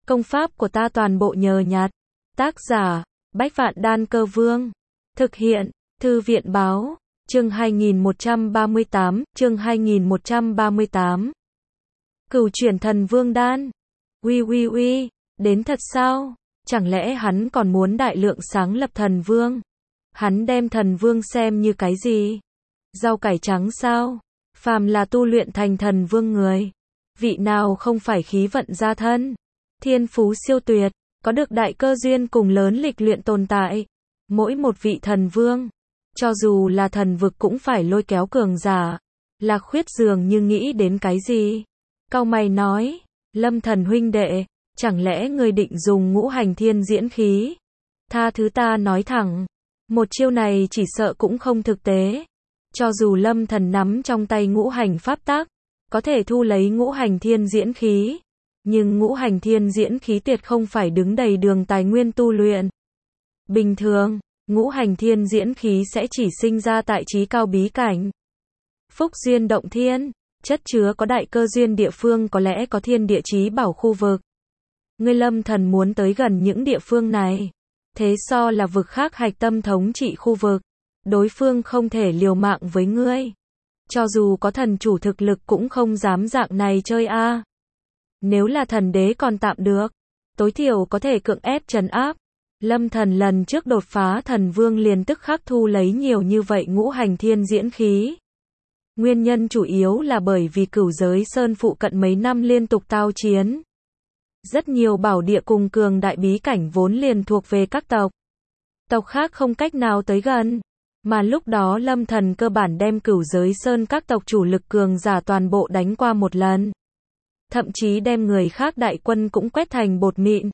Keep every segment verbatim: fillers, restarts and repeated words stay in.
Công pháp của ta toàn bộ nhờ nhặt. Tác giả, Bách Vạn Đan Cơ Vương. Thực hiện, Thư viện Báo. Chương hai nghìn một trăm ba mươi tám, chương hai nghìn một trăm ba mươi tám. Cửu chuyển thần vương đan. Uy uy uy, đến thật sao? Chẳng lẽ hắn còn muốn đại lượng sáng lập thần vương? Hắn đem thần vương xem như cái gì? Rau cải trắng sao? Phàm là tu luyện thành thần vương người, vị nào không phải khí vận gia thân, thiên phú siêu tuyệt, có được đại cơ duyên cùng lớn lịch luyện tồn tại. Mỗi một vị thần vương, cho dù là thần vực cũng phải lôi kéo cường giả. Lạc Khuyết dường như nghĩ đến cái gì, cau mày nói, Lâm Thần huynh đệ, chẳng lẽ ngươi định dùng ngũ hành thiên diễn khí? Tha thứ ta nói thẳng, một chiêu này chỉ sợ cũng không thực tế. Cho dù Lâm Thần nắm trong tay ngũ hành pháp tắc, có thể thu lấy ngũ hành thiên diễn khí, nhưng ngũ hành thiên diễn khí tuyệt không phải đứng đầy đường tài nguyên tu luyện. Bình thường, ngũ hành thiên diễn khí sẽ chỉ sinh ra tại trí cao bí cảnh. Phúc duyên động thiên, chất chứa có đại cơ duyên địa phương có lẽ có thiên địa chí bảo khu vực. Ngươi Lâm Thần muốn tới gần những địa phương này, thế so là vực khác hạch tâm thống trị khu vực, đối phương không thể liều mạng với ngươi. Cho dù có thần chủ thực lực cũng không dám dạng này chơi a. À. Nếu là thần đế còn tạm được, tối thiểu có thể cưỡng ép trấn áp. Lâm Thần lần trước đột phá thần vương liền tức khắc thu lấy nhiều như vậy ngũ hành thiên diễn khí. Nguyên nhân chủ yếu là bởi vì Cửu Giới Sơn phụ cận mấy năm liên tục tao chiến. Rất nhiều bảo địa cùng cường đại bí cảnh vốn liền thuộc về các tộc. Tộc khác không cách nào tới gần. Mà lúc đó Lâm Thần cơ bản đem Cửu Giới Sơn các tộc chủ lực cường giả toàn bộ đánh qua một lần. Thậm chí đem người khác đại quân cũng quét thành bột mịn.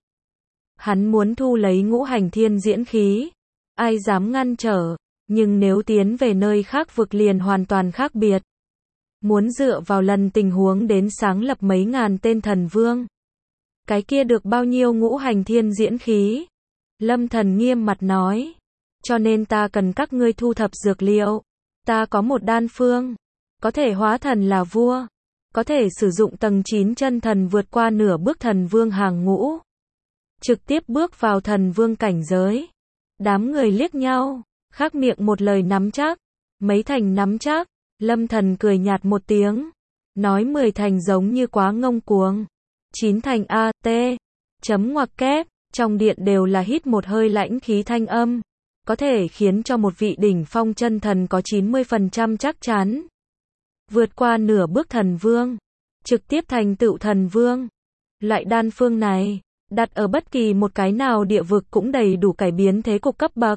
Hắn muốn thu lấy ngũ hành thiên diễn khí, ai dám ngăn trở, nhưng nếu tiến về nơi khác vực liền hoàn toàn khác biệt. Muốn dựa vào lần tình huống đến sáng lập mấy ngàn tên thần vương. Cái kia được bao nhiêu ngũ hành thiên diễn khí? Lâm Thần nghiêm mặt nói. Cho nên ta cần các ngươi thu thập dược liệu. Ta có một đan phương, có thể hóa thần là vua, có thể sử dụng tầng chín chân thần vượt qua nửa bước thần vương hàng ngũ, trực tiếp bước vào thần vương cảnh giới. Đám người liếc nhau, khắc miệng một lời nắm chắc. Mấy thành nắm chắc? Lâm Thần cười nhạt một tiếng, nói mười thành giống như quá ngông cuồng. Chín thành a, t, chấm ngoặc kép, trong điện đều là hít một hơi lãnh khí thanh âm. Có thể khiến cho một vị đỉnh phong chân thần có chín mươi phần trăm chắc chắn vượt qua nửa bước thần vương, trực tiếp thành tựu thần vương. Loại đan phương này, đặt ở bất kỳ một cái nào địa vực cũng đầy đủ cải biến thế cục cấp bậc.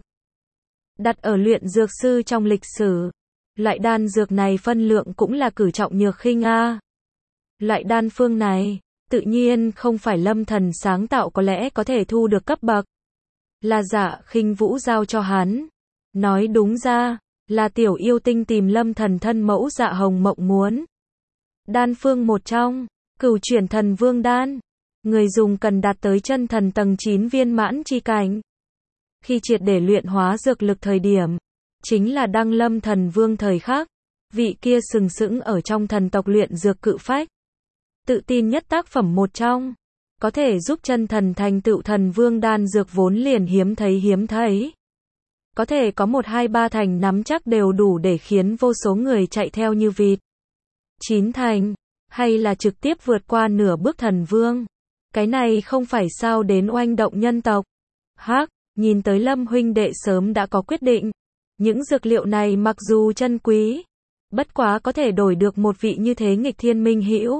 Đặt ở luyện dược sư trong lịch sử, loại đan dược này phân lượng cũng là cử trọng nhược khinh a. Loại đan phương này, tự nhiên không phải Lâm Thần sáng tạo có lẽ có thể thu được cấp bậc. Là Dạ Khinh Vũ giao cho hắn. Nói đúng ra, là tiểu yêu tinh tìm Lâm Thần thân mẫu Dạ Hồng Mộng muốn. Đan phương một trong, Cửu chuyển thần vương đan. Người dùng cần đạt tới chân thần tầng chín viên mãn chi cảnh. Khi triệt để luyện hóa dược lực thời điểm, chính là đăng lâm thần vương thời khắc. Vị kia sừng sững ở trong thần tộc luyện dược cự phách. Tự tin nhất tác phẩm một trong. Có thể giúp chân thần thành tựu thần vương đan dược vốn liền hiếm thấy hiếm thấy. Có thể có một hai ba thành nắm chắc đều đủ để khiến vô số người chạy theo như vịt. Chín thành, hay là trực tiếp vượt qua nửa bước thần vương. Cái này không phải sao đến oanh động nhân tộc. Hắc, nhìn tới Lâm huynh đệ sớm đã có quyết định. Những dược liệu này mặc dù chân quý, bất quá có thể đổi được một vị như thế nghịch thiên minh hữu.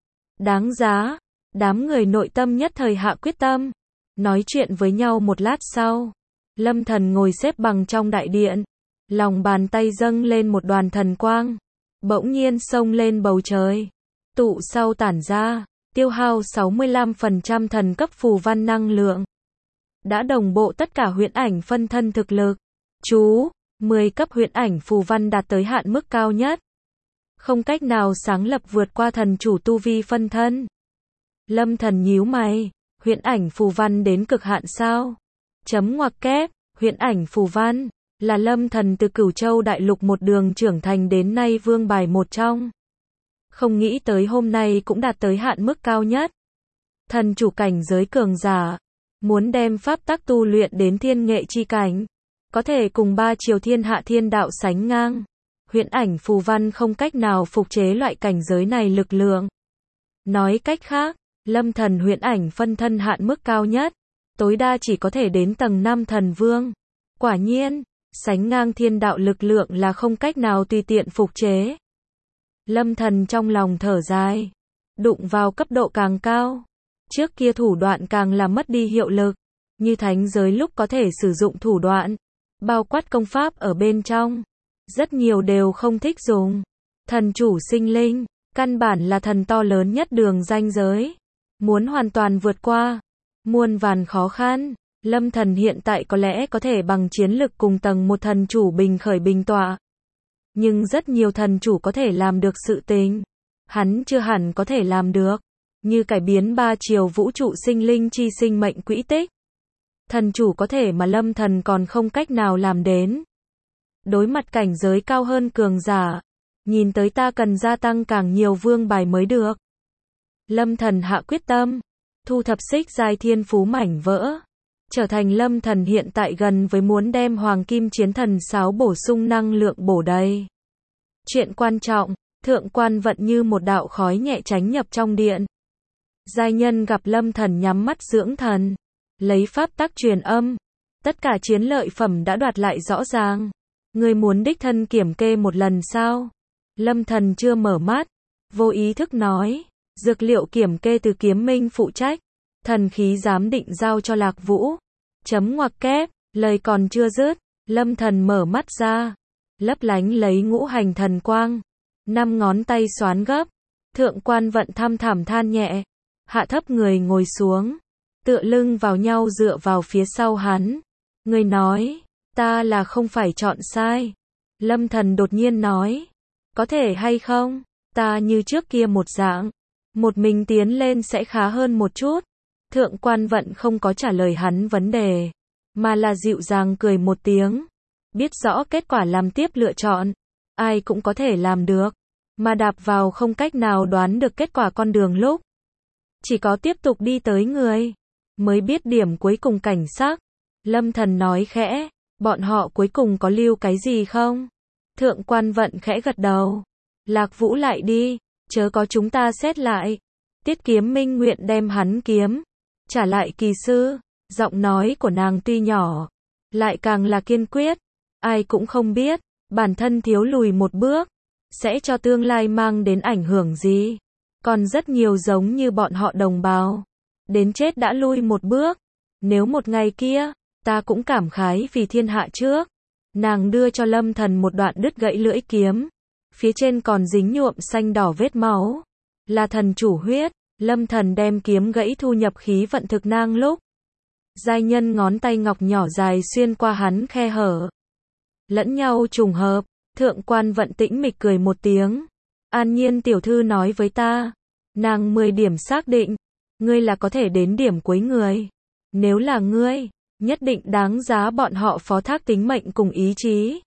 Đáng giá. Đám người nội tâm nhất thời hạ quyết tâm. Nói chuyện với nhau một lát sau, Lâm Thần ngồi xếp bằng trong đại điện. Lòng bàn tay dâng lên một đoàn thần quang, bỗng nhiên xông lên bầu trời. Tụ sau tản ra, tiêu hao sáu mươi lăm phần trăm thần cấp phù văn năng lượng. Đã đồng bộ tất cả huyễn ảnh phân thân thực lực. Chú, mười cấp huyễn ảnh phù văn đạt tới hạn mức cao nhất. Không cách nào sáng lập vượt qua thần chủ tu vi phân thân. Lâm Thần nhíu mày, huyễn ảnh phù văn đến cực hạn sao? Chấm ngoặc kép, huyễn ảnh phù văn, là Lâm Thần từ Cửu Châu Đại Lục một đường trưởng thành đến nay vương bài một trong. Không nghĩ tới hôm nay cũng đạt tới hạn mức cao nhất. Thần chủ cảnh giới cường giả, muốn đem pháp tắc tu luyện đến thiên nghệ chi cảnh, có thể cùng ba triều thiên hạ thiên đạo sánh ngang. Huyễn ảnh phù văn không cách nào phục chế loại cảnh giới này lực lượng. Nói cách khác, Lâm Thần huyễn ảnh phân thân hạn mức cao nhất, tối đa chỉ có thể đến tầng năm thần vương. Quả nhiên, sánh ngang thiên đạo lực lượng là không cách nào tùy tiện phục chế. Lâm Thần trong lòng thở dài, đụng vào cấp độ càng cao, trước kia thủ đoạn càng là mất đi hiệu lực, như thánh giới lúc có thể sử dụng thủ đoạn, bao quát công pháp ở bên trong, rất nhiều đều không thích dùng. Thần chủ sinh linh, căn bản là thần to lớn nhất đường ranh giới, muốn hoàn toàn vượt qua muôn vàn khó khăn. Lâm Thần hiện tại có lẽ có thể bằng chiến lực cùng tầng một thần chủ bình khởi bình tọa, nhưng rất nhiều thần chủ có thể làm được sự tình, hắn chưa hẳn có thể làm được, như cải biến ba chiều vũ trụ sinh linh chi sinh mệnh quỹ tích. Thần chủ có thể mà Lâm Thần còn không cách nào làm đến. Đối mặt cảnh giới cao hơn cường giả, nhìn tới ta cần gia tăng càng nhiều vương bài mới được. Lâm Thần hạ quyết tâm, thu thập xích giai thiên phú mảnh vỡ, trở thành Lâm Thần hiện tại gần với muốn đem hoàng kim chiến thần sáo bổ sung năng lượng bổ đầy. Chuyện quan trọng, thượng quan vận như một đạo khói nhẹ tránh nhập trong điện. Giai nhân gặp Lâm Thần nhắm mắt dưỡng thần, lấy pháp tắc truyền âm, tất cả chiến lợi phẩm đã đoạt lại rõ ràng. Ngươi muốn đích thân kiểm kê một lần sao? Lâm Thần chưa mở mắt, vô ý thức nói, dược liệu kiểm kê từ Kiếm Minh phụ trách, thần khí giám định giao cho Lạc Vũ. Chấm ngoặc kép, lời còn chưa dứt, Lâm Thần mở mắt ra, lấp lánh lấy ngũ hành thần quang, năm ngón tay xoán gấp. Thượng quan vận thăm thẳm than nhẹ, hạ thấp người ngồi xuống, tựa lưng vào nhau dựa vào phía sau hắn. Người nói, ta là không phải chọn sai. Lâm Thần đột nhiên nói, có thể hay không, ta như trước kia một dạng, một mình tiến lên sẽ khá hơn một chút. Thượng quan vận không có trả lời hắn vấn đề, mà là dịu dàng cười một tiếng, biết rõ kết quả làm tiếp lựa chọn, ai cũng có thể làm được, mà đạp vào không cách nào đoán được kết quả con đường lúc, chỉ có tiếp tục đi tới người, mới biết điểm cuối cùng cảnh sắc. Lâm Thần nói khẽ, bọn họ cuối cùng có lưu cái gì không? Thượng quan vận khẽ gật đầu, Lạc Vũ lại đi, chớ có chúng ta xét lại. Tiết Kiếm Minh nguyện đem hắn kiếm trả lại kỳ sư. Giọng nói của nàng tuy nhỏ, lại càng là kiên quyết. Ai cũng không biết, bản thân thiếu lùi một bước, sẽ cho tương lai mang đến ảnh hưởng gì. Còn rất nhiều giống như bọn họ đồng bào, đến chết đã lui một bước. Nếu một ngày kia, ta cũng cảm khái vì thiên hạ trước. Nàng đưa cho Lâm Thần một đoạn đứt gãy lưỡi kiếm, phía trên còn dính nhuộm xanh đỏ vết máu, là thần chủ huyết. Lâm Thần đem kiếm gãy thu nhập khí vận thực nang lúc, giai nhân ngón tay ngọc nhỏ dài xuyên qua hắn khe hở, lẫn nhau trùng hợp. Thượng quan vận tĩnh mịch cười một tiếng, An Nhiên tiểu thư nói với ta, nàng mười điểm xác định, ngươi là có thể đến điểm cuối người. Nếu là ngươi, nhất định đáng giá bọn họ phó thác tính mệnh cùng ý chí.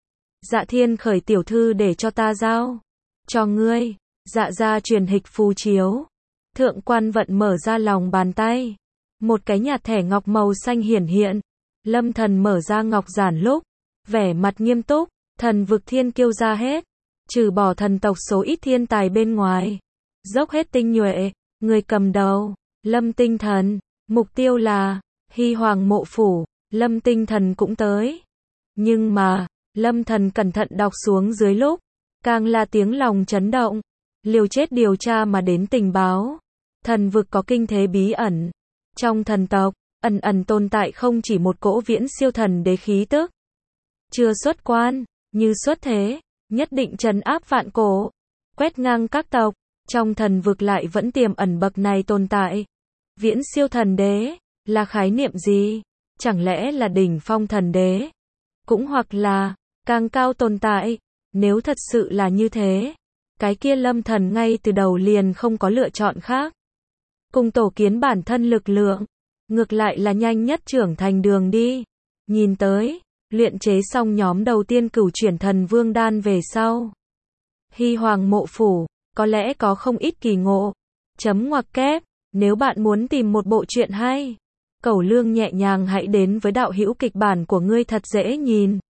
Dạ Thiên Khởi tiểu thư để cho ta giao cho ngươi. Dạ gia truyền hịch phù chiếu. Thượng quan vận mở ra lòng bàn tay, một cái nhạt thẻ ngọc màu xanh hiển hiện. Lâm Thần mở ra ngọc giản lúc, vẻ mặt nghiêm túc. Thần vực thiên kiêu ra hết, trừ bỏ thần tộc số ít thiên tài bên ngoài, dốc hết tinh nhuệ. Người cầm đầu, Lâm Tinh Thần, mục tiêu là Hy Hoàng mộ phủ. Lâm Tinh Thần cũng tới, nhưng mà Lâm Thần cẩn thận đọc xuống dưới lúc, càng là tiếng lòng chấn động. Liều chết điều tra mà đến tình báo, thần vực có kinh thế bí ẩn. Trong thần tộc, ẩn ẩn tồn tại không chỉ một cỗ viễn siêu thần đế khí tức. Chưa xuất quan, như xuất thế, nhất định trấn áp vạn cổ, quét ngang các tộc. Trong thần vực lại vẫn tiềm ẩn bậc này tồn tại. Viễn siêu thần đế, là khái niệm gì? Chẳng lẽ là đỉnh phong thần đế? Cũng hoặc là, càng cao tồn tại? Nếu thật sự là như thế, cái kia Lâm Thần ngay từ đầu liền không có lựa chọn khác. Cùng tổ kiến bản thân lực lượng, ngược lại là nhanh nhất trưởng thành đường đi. Nhìn tới, luyện chế xong nhóm đầu tiên cửu chuyển thần vương đan về sau, Hy Hoàng mộ phủ, có lẽ có không ít kỳ ngộ. Chấm ngoặc kép, Nếu bạn muốn tìm một bộ truyện hay, cẩu lương nhẹ nhàng hãy đến với đạo hữu kịch bản của ngươi thật dễ nhìn.